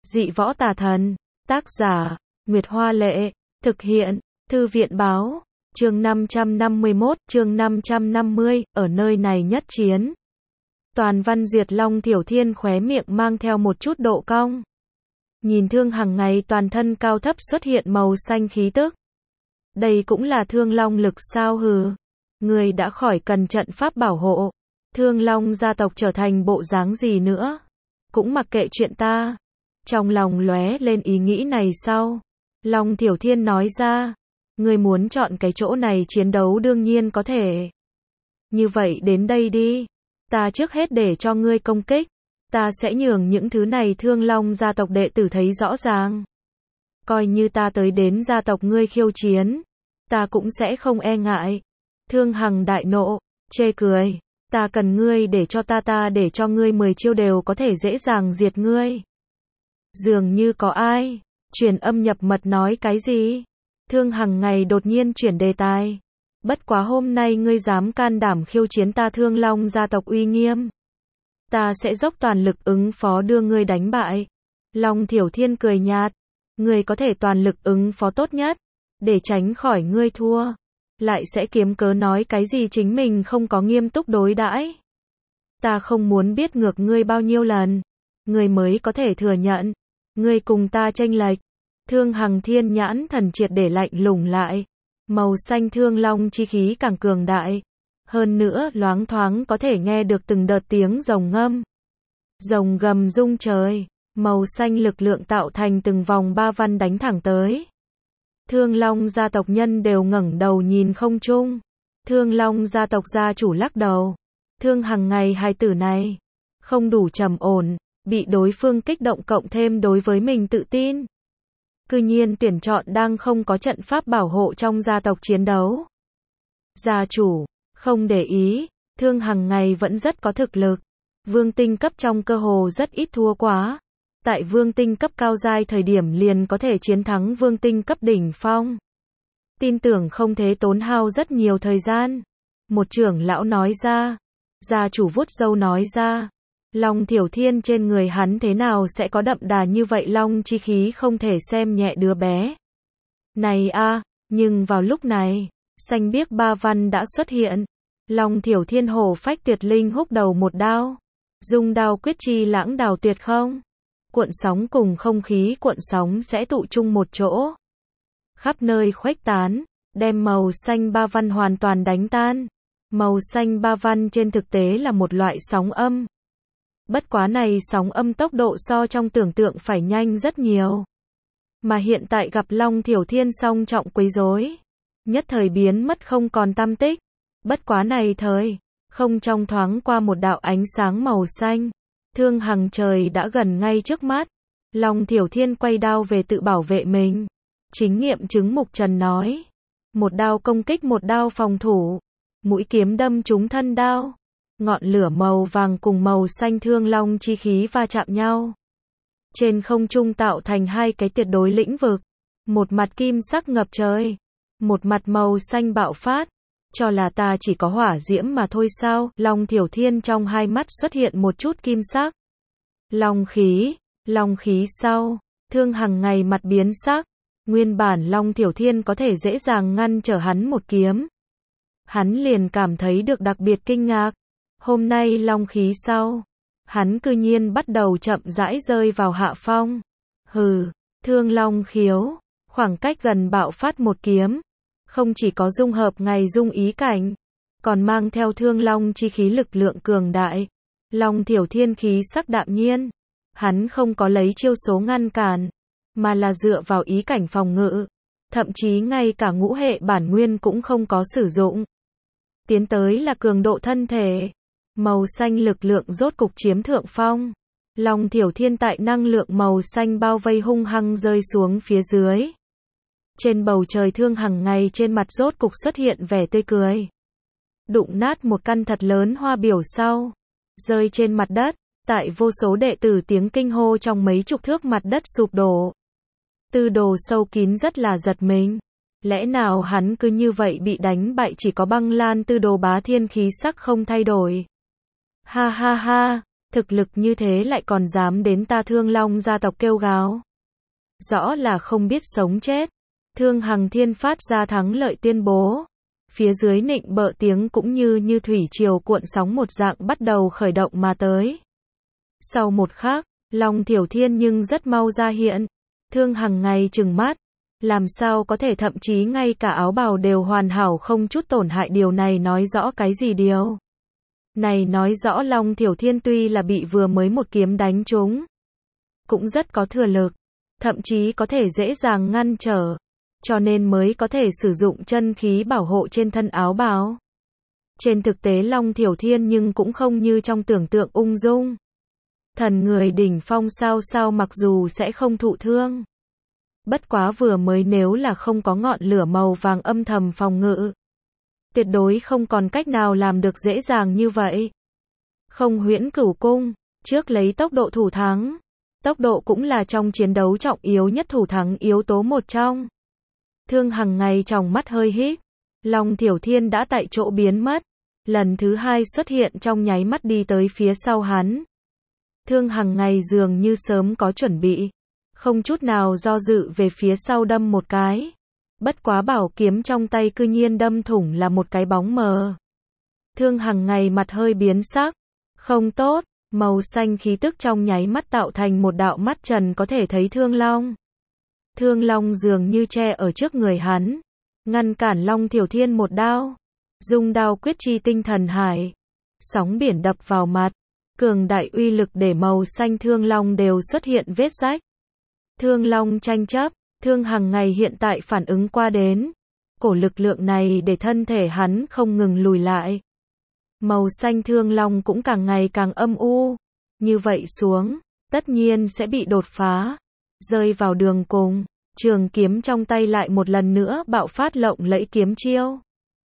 Dị võ tà thần. Tác giả, Nguyệt Hoa Lệ. Thực hiện, Thư viện Báo. Chương 551, chương 550, ở nơi này nhất chiến. Toàn văn duyệt. Long Thiểu Thiên khóe miệng mang theo một chút độ cong. Nhìn Thương Hằng ngày toàn thân cao thấp xuất hiện màu xanh khí tức. Đây cũng là Thương Long lực sao hừ. Người đã khỏi cần trận pháp bảo hộ. Thương Long gia tộc trở thành bộ dáng gì nữa. Cũng mặc kệ chuyện ta. Trong lòng lóe lên ý nghĩ này sau. Long Thiểu Thiên nói ra. Ngươi muốn chọn cái chỗ này chiến đấu đương nhiên có thể. Như vậy đến đây đi. Ta trước hết để cho ngươi công kích. Ta sẽ nhường những thứ này Thương Long gia tộc đệ tử thấy rõ ràng. Coi như ta tới đến gia tộc ngươi khiêu chiến. Ta cũng sẽ không e ngại. Thương Hằng đại nộ, chê cười. Ta cần ngươi để cho ta để cho ngươi 10 chiêu đều có thể dễ dàng diệt ngươi. Dường như có ai truyền âm nhập mật nói cái gì. Thương Hằng ngày đột nhiên chuyển đề tài. Bất quá hôm nay ngươi dám can đảm khiêu chiến ta Thương Long gia tộc uy nghiêm. Ta sẽ dốc toàn lực ứng phó đưa ngươi đánh bại. Long Thiểu Thiên cười nhạt. Ngươi có thể toàn lực ứng phó tốt nhất. Để tránh khỏi ngươi thua. Lại sẽ kiếm cớ nói cái gì chính mình không có nghiêm túc đối đãi. Ta không muốn biết ngược ngươi bao nhiêu lần. Ngươi mới có thể thừa nhận. Ngươi cùng ta chênh lệch. Thương Hằng thiên nhãn thần triệt để lạnh lùng lại. Màu xanh thương long chi khí càng cường đại. Hơn nữa loáng thoáng có thể nghe được từng đợt tiếng rồng ngâm. Rồng gầm rung trời. Màu xanh lực lượng tạo thành từng vòng ba văn đánh thẳng tới. Thương Long gia tộc nhân đều ngẩng đầu nhìn không trung. Thương Long gia tộc gia chủ lắc đầu. Thương Hằng ngày hai tử này. Không đủ trầm ổn. Bị đối phương kích động cộng thêm đối với mình tự tin. Cư nhiên tuyển chọn đang không có trận pháp bảo hộ trong gia tộc chiến đấu. Gia chủ, không để ý. Thương Hằng ngày vẫn rất có thực lực. Vương tinh cấp trong cơ hồ rất ít thua quá. Tại vương tinh cấp cao giai thời điểm liền có thể chiến thắng vương tinh cấp đỉnh phong. Tin tưởng không thế tốn hao rất nhiều thời gian. Một trưởng lão nói ra. Gia chủ vuốt râu nói ra. Long Thiểu Thiên trên người hắn thế nào sẽ có đậm đà như vậy long chi khí không thể xem nhẹ đứa bé. Này a, nhưng vào lúc này, xanh biếc ba văn đã xuất hiện. Long Thiểu Thiên hổ phách tuyệt linh húc đầu một đao. Dung đao quyết chi lãng đào tuyệt không. Cuộn sóng cùng không khí cuộn sóng sẽ tụ chung một chỗ. Khắp nơi khuếch tán, đem màu xanh ba văn hoàn toàn đánh tan. Màu xanh ba văn trên thực tế là một loại sóng âm. Bất quá này sóng âm tốc độ so trong tưởng tượng phải nhanh rất nhiều. Mà hiện tại gặp Long Thiểu Thiên song trọng quấy rối. Nhất thời biến mất không còn tăm tích. Bất quá này thời, không trong thoáng qua một đạo ánh sáng màu xanh. Thương Hằng trời đã gần ngay trước mắt. Long Thiểu Thiên quay đao về tự bảo vệ mình. Chính nghiệm chứng Mục Trần nói. Một đao công kích một đao phòng thủ. Mũi kiếm đâm trúng thân đao. Ngọn lửa màu vàng cùng màu xanh thương long chi khí va chạm nhau. Trên không trung tạo thành hai cái tuyệt đối lĩnh vực. Một mặt kim sắc ngập trời. Một mặt màu xanh bạo phát. Cho là ta chỉ có hỏa diễm mà thôi sao? Long Thiểu Thiên trong hai mắt xuất hiện một chút kim sắc. Long khí sau. Thương Hằng ngày mặt biến sắc. Nguyên bản Long Thiểu Thiên có thể dễ dàng ngăn trở hắn một kiếm. Hắn liền cảm thấy được đặc biệt kinh ngạc. Hôm nay long khí sau. Hắn cư nhiên bắt đầu chậm rãi rơi vào hạ phong. Hừ, thương long khiếu. Khoảng cách gần bạo phát một kiếm. Không chỉ có dung hợp ngày dung ý cảnh. Còn mang theo thương long chi khí lực lượng cường đại. Long Thiểu Thiên khí sắc đạm nhiên. Hắn không có lấy chiêu số ngăn cản. Mà là dựa vào ý cảnh phòng ngự. Thậm chí ngay cả ngũ hệ bản nguyên cũng không có sử dụng. Tiến tới là cường độ thân thể. Màu xanh lực lượng rốt cục chiếm thượng phong. Long Thiểu Thiên tại năng lượng màu xanh bao vây hung hăng rơi xuống phía dưới. Trên bầu trời Thương Hằng ngày trên mặt rốt cục xuất hiện vẻ tươi cười. Đụng nát một căn thật lớn hoa biểu sau. Rơi trên mặt đất. Tại vô số đệ tử tiếng kinh hô trong mấy chục thước mặt đất sụp đổ. Tư Đồ sâu kín rất là giật mình. Lẽ nào hắn cứ như vậy bị đánh bại? Chỉ có Băng Lan Tư Đồ Bá Thiên khí sắc không thay đổi. Ha ha ha, Thực lực như thế lại còn dám đến ta Thương Long gia tộc kêu gào. Rõ là không biết sống chết. Thương Hằng Thiên phát ra thắng lợi tuyên bố. Phía dưới nịnh bợ tiếng cũng như thủy triều cuộn sóng một dạng bắt đầu khởi động mà tới. Sau một khắc, Long Thiểu Thiên nhưng rất mau ra hiện. Thương Hằng ngày trừng mắt. Làm sao có thể, thậm chí ngay cả áo bào đều hoàn hảo không chút tổn hại, điều này nói rõ cái gì? Điều này nói rõ Long Thiểu Thiên tuy là bị vừa mới một kiếm đánh trúng, cũng rất có thừa lực, thậm chí có thể dễ dàng ngăn trở, cho nên mới có thể sử dụng chân khí bảo hộ trên thân áo bào. Trên thực tế Long Thiểu Thiên nhưng cũng không như trong tưởng tượng ung dung. Thần người đỉnh phong sao mặc dù sẽ không thụ thương. Bất quá vừa mới nếu là không có ngọn lửa màu vàng âm thầm phòng ngự, tuyệt đối không còn cách nào làm được dễ dàng như vậy. Không Huyễn Cửu Cung, trước lấy tốc độ thủ thắng. Tốc độ cũng là trong chiến đấu trọng yếu nhất thủ thắng yếu tố một trong. Thương Hằng ngày trong mắt hơi híp. Long Thiểu Thiên đã tại chỗ biến mất. Lần thứ hai xuất hiện trong nháy mắt đi tới phía sau hắn. Thương Hằng ngày dường như sớm có chuẩn bị. Không chút nào do dự về phía sau đâm một cái. Bất quá bảo kiếm trong tay cư nhiên đâm thủng là một cái bóng mờ. Thương Hằng ngày mặt hơi biến sắc. Không tốt, màu xanh khí tức trong nháy mắt tạo thành một đạo mắt trần có thể thấy Thương Long. Thương Long dường như che ở trước người hắn, ngăn cản Long Thiểu Thiên một đao. Dung đao quyết chi tinh thần hải. Sóng biển đập vào mặt. Cường đại uy lực để màu xanh Thương Long đều xuất hiện vết rách. Thương Long tranh chấp. Thương Hằng ngày hiện tại phản ứng qua đến. Cổ lực lượng này để thân thể hắn không ngừng lùi lại. Màu xanh Thương Long cũng càng ngày càng âm u. Như vậy xuống, tất nhiên sẽ bị đột phá. Rơi vào đường cùng, trường kiếm trong tay lại một lần nữa bạo phát lộng lẫy kiếm chiêu.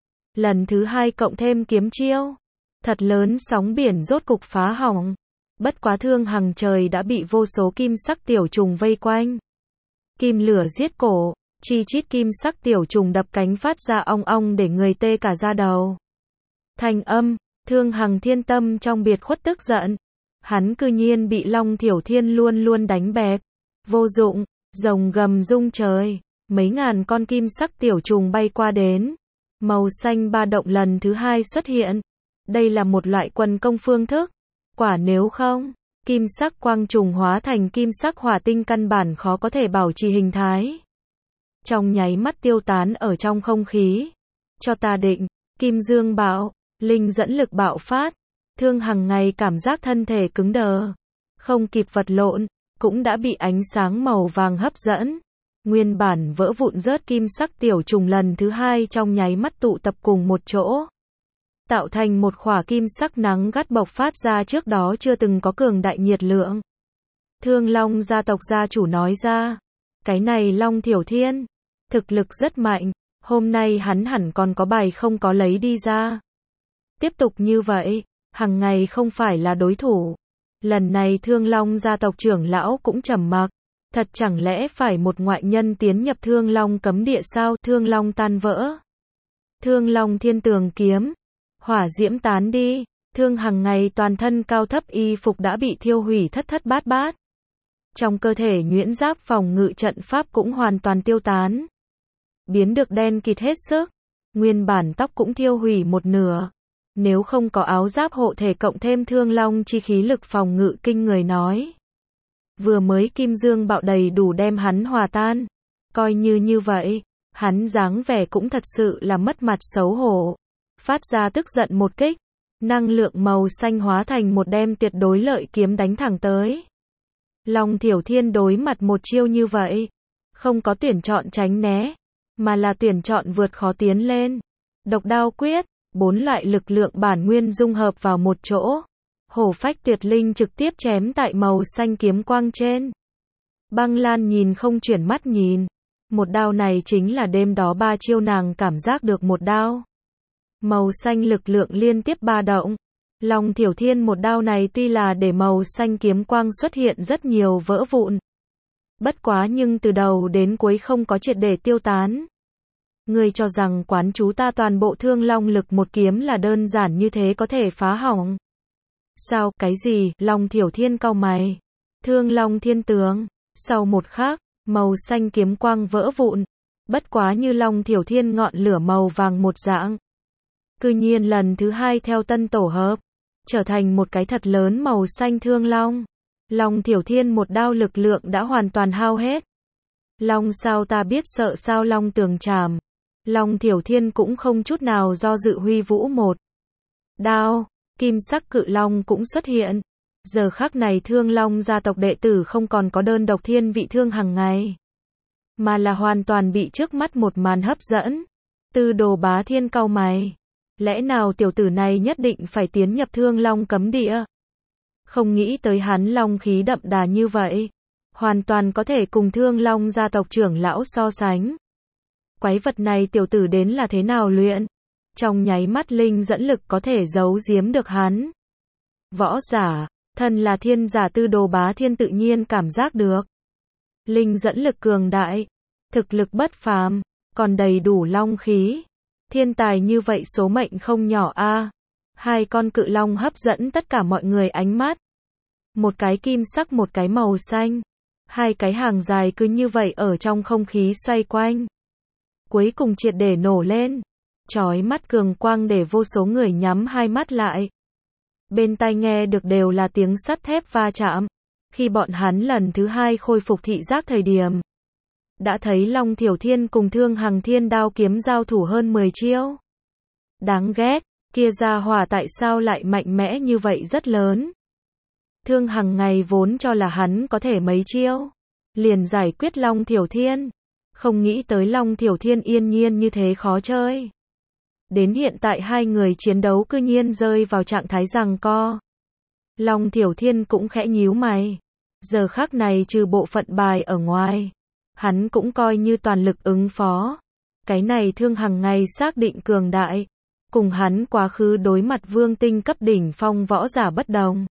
Lần thứ hai cộng thêm kiếm chiêu. Thật lớn sóng biển rốt cục phá hỏng. Bất quá Thương Hằng trời đã bị vô số kim sắc tiểu trùng vây quanh. Kim lửa giết cổ, chi chít kim sắc tiểu trùng đập cánh phát ra ong ong để người tê cả da đầu. Thanh âm, Thương Hằng Thiên tâm trong biệt khuất tức giận. Hắn cư nhiên bị Long Thiểu Thiên luôn đánh bẹp. Vô dụng, rồng gầm rung trời, mấy ngàn con kim sắc tiểu trùng bay qua đến. Màu xanh ba động lần thứ hai xuất hiện. Đây là một loại quần công phương thức. Quả nếu không, kim sắc quang trùng hóa thành kim sắc hỏa tinh căn bản khó có thể bảo trì hình thái. Trong nháy mắt tiêu tán ở trong không khí. Cho ta định, kim dương bạo, linh dẫn lực bạo phát. Thương Hằng ngày cảm giác thân thể cứng đờ. Không kịp vật lộn, cũng đã bị ánh sáng màu vàng hấp dẫn. Nguyên bản vỡ vụn rớt kim sắc tiểu trùng lần thứ hai trong nháy mắt tụ tập cùng một chỗ. Tạo thành một khỏa kim sắc nắng gắt bộc phát ra trước đó chưa từng có cường đại nhiệt lượng. Thương Long gia tộc gia chủ nói ra. Cái này Long Thiểu Thiên. Thực lực rất mạnh. Hôm nay hắn hẳn còn có bài không có lấy đi ra. Tiếp tục như vậy, hàng ngày không phải là đối thủ. Lần này Thương Long gia tộc trưởng lão cũng trầm mặc. Thật chẳng lẽ phải một ngoại nhân tiến nhập Thương Long cấm địa sao? Thương Long tan vỡ. Thương Long Thiên Tường kiếm. Hỏa diễm tán đi. Thương Hằng ngày toàn thân cao thấp y phục đã bị thiêu hủy thất bát bát. Trong cơ thể nhuyễn giáp phòng ngự trận pháp cũng hoàn toàn tiêu tán. Biến được đen kịt hết sức. Nguyên bản tóc cũng thiêu hủy một nửa. Nếu không có áo giáp hộ thể cộng thêm Thương Long chi khí lực phòng ngự kinh người nói. Vừa mới kim dương bạo đầy đủ đem hắn hòa tan. Coi như vậy, hắn dáng vẻ cũng thật sự là mất mặt xấu hổ. Phát ra tức giận một kích. Năng lượng màu xanh hóa thành một đem tuyệt đối lợi kiếm đánh thẳng tới. Long Thiểu Thiên đối mặt một chiêu như vậy. Không có tuyển chọn tránh né. Mà là tuyển chọn vượt khó tiến lên. Độc đao quyết. 4 loại lực lượng bản nguyên dung hợp vào một chỗ. Hổ phách tuyệt linh trực tiếp chém tại màu xanh kiếm quang trên. Băng Lan nhìn không chuyển mắt nhìn. Một đao này chính là đêm đó 3 chiêu nàng cảm giác được một đao. Màu xanh lực lượng liên tiếp ba động. Long Thiểu Thiên một đao này tuy là để màu xanh kiếm quang xuất hiện rất nhiều vỡ vụn. Bất quá nhưng từ đầu đến cuối không có triệt để tiêu tán. Ngươi cho rằng quán chú ta toàn bộ Thương Long lực một kiếm là đơn giản như thế có thể phá hỏng. Sao, cái gì? Long Thiểu Thiên cau mày. Thương Long Thiên Tướng. Sau một khắc, màu xanh kiếm quang vỡ vụn. Bất quá như Long Thiểu Thiên ngọn lửa màu vàng một dạng. Cư nhiên lần thứ hai theo tân tổ hợp, trở thành một cái thật lớn màu xanh thương long. Long Thiểu Thiên một đao lực lượng đã hoàn toàn hao hết. Long sao ta biết sợ sao Long Tường Trảm. Long Thiểu Thiên cũng không chút nào do dự huy vũ một đao, kim sắc cự long cũng xuất hiện. Giờ khắc này Thương Long gia tộc đệ tử không còn có đơn độc thiên vị thương hàng ngày, mà là hoàn toàn bị trước mắt một màn hấp dẫn. Tư Đồ Bá Thiên cau mày. Lẽ nào tiểu tử này nhất định phải tiến nhập Thương Long cấm địa? Không nghĩ tới hắn long khí đậm đà như vậy, hoàn toàn có thể cùng Thương Long gia tộc trưởng lão so sánh. Quái vật này tiểu tử đến là thế nào luyện? Trong nháy mắt linh dẫn lực có thể giấu giếm được hắn. Võ giả, thân là thiên giả Tư Đồ Bá Thiên tự nhiên cảm giác được. Linh dẫn lực cường đại, thực lực bất phàm, còn đầy đủ long khí. Thiên tài như vậy số mệnh không nhỏ a. Hai con cự long hấp dẫn tất cả mọi người ánh mắt. Một cái kim sắc một cái màu xanh. Hai cái hàng dài cứ như vậy ở trong không khí xoay quanh. Cuối cùng triệt để nổ lên. Chói mắt cường quang để vô số người nhắm hai mắt lại. Bên tai nghe được đều là tiếng sắt thép va chạm. Khi bọn hắn lần thứ hai khôi phục thị giác thời điểm, đã thấy Long Thiểu Thiên cùng Thương Hằng Thiên đao kiếm giao thủ hơn 10 chiêu. Đáng ghét, kia gia hỏa tại sao lại mạnh mẽ như vậy rất lớn. Thương Hằng ngày vốn cho là hắn có thể mấy chiêu liền giải quyết Long Thiểu Thiên. Không nghĩ tới Long Thiểu Thiên yên nhiên như thế khó chơi. Đến hiện tại hai người chiến đấu cư nhiên rơi vào trạng thái giằng co. Long Thiểu Thiên cũng khẽ nhíu mày. Giờ khắc này trừ bộ phận bài ở ngoài, hắn cũng coi như toàn lực ứng phó. Cái này Thương Hằng ngày xác định cường đại. Cùng hắn quá khứ đối mặt vương tinh cấp đỉnh phong võ giả bất đồng.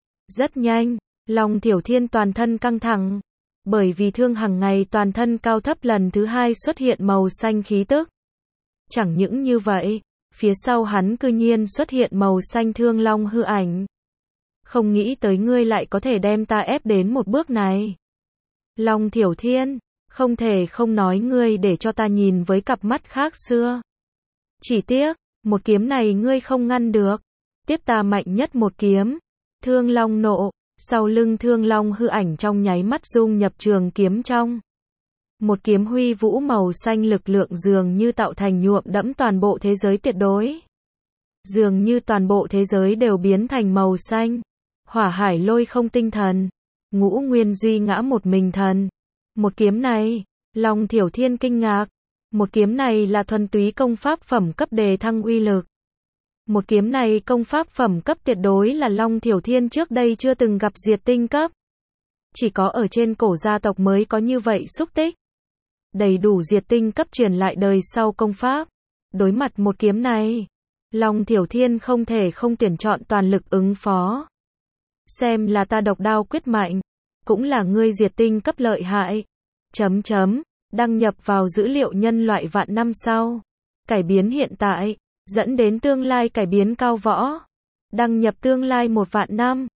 Rất nhanh, Long Thiểu Thiên toàn thân căng thẳng. Bởi vì Thương Hằng ngày toàn thân cao thấp lần thứ hai xuất hiện màu xanh khí tức. Chẳng những như vậy, phía sau hắn cư nhiên xuất hiện màu xanh thương long hư ảnh. Không nghĩ tới ngươi lại có thể đem ta ép đến một bước này. Long Thiểu Thiên, không thể không nói ngươi để cho ta nhìn với cặp mắt khác xưa. Chỉ tiếc, một kiếm này ngươi không ngăn được. Tiếp ta mạnh nhất một kiếm. Thương long nộ, sau lưng thương long hư ảnh trong nháy mắt dung nhập trường kiếm trong. Một kiếm huy vũ màu xanh lực lượng dường như tạo thành nhuộm đẫm toàn bộ thế giới tuyệt đối. Dường như toàn bộ thế giới đều biến thành màu xanh. Hỏa hải lôi không tinh thần. Ngũ nguyên duy ngã một mình thần. Một kiếm này, Long Thiểu Thiên kinh ngạc. Một kiếm này là thuần túy công pháp phẩm cấp đề thăng uy lực. Một kiếm này công pháp phẩm cấp tuyệt đối là Long Thiểu Thiên trước đây chưa từng gặp diệt tinh cấp. Chỉ có ở trên cổ gia tộc mới có như vậy xúc tích. Đầy đủ diệt tinh cấp truyền lại đời sau công pháp. Đối mặt một kiếm này, Long Thiểu Thiên không thể không tuyển chọn toàn lực ứng phó. Xem là ta độc đao quyết mạnh, cũng là ngươi diệt tinh cấp lợi hại. Đăng nhập vào dữ liệu nhân loại vạn năm sau. Cải biến hiện tại, dẫn đến tương lai cải biến cao võ. Đăng nhập tương lai 1 vạn năm.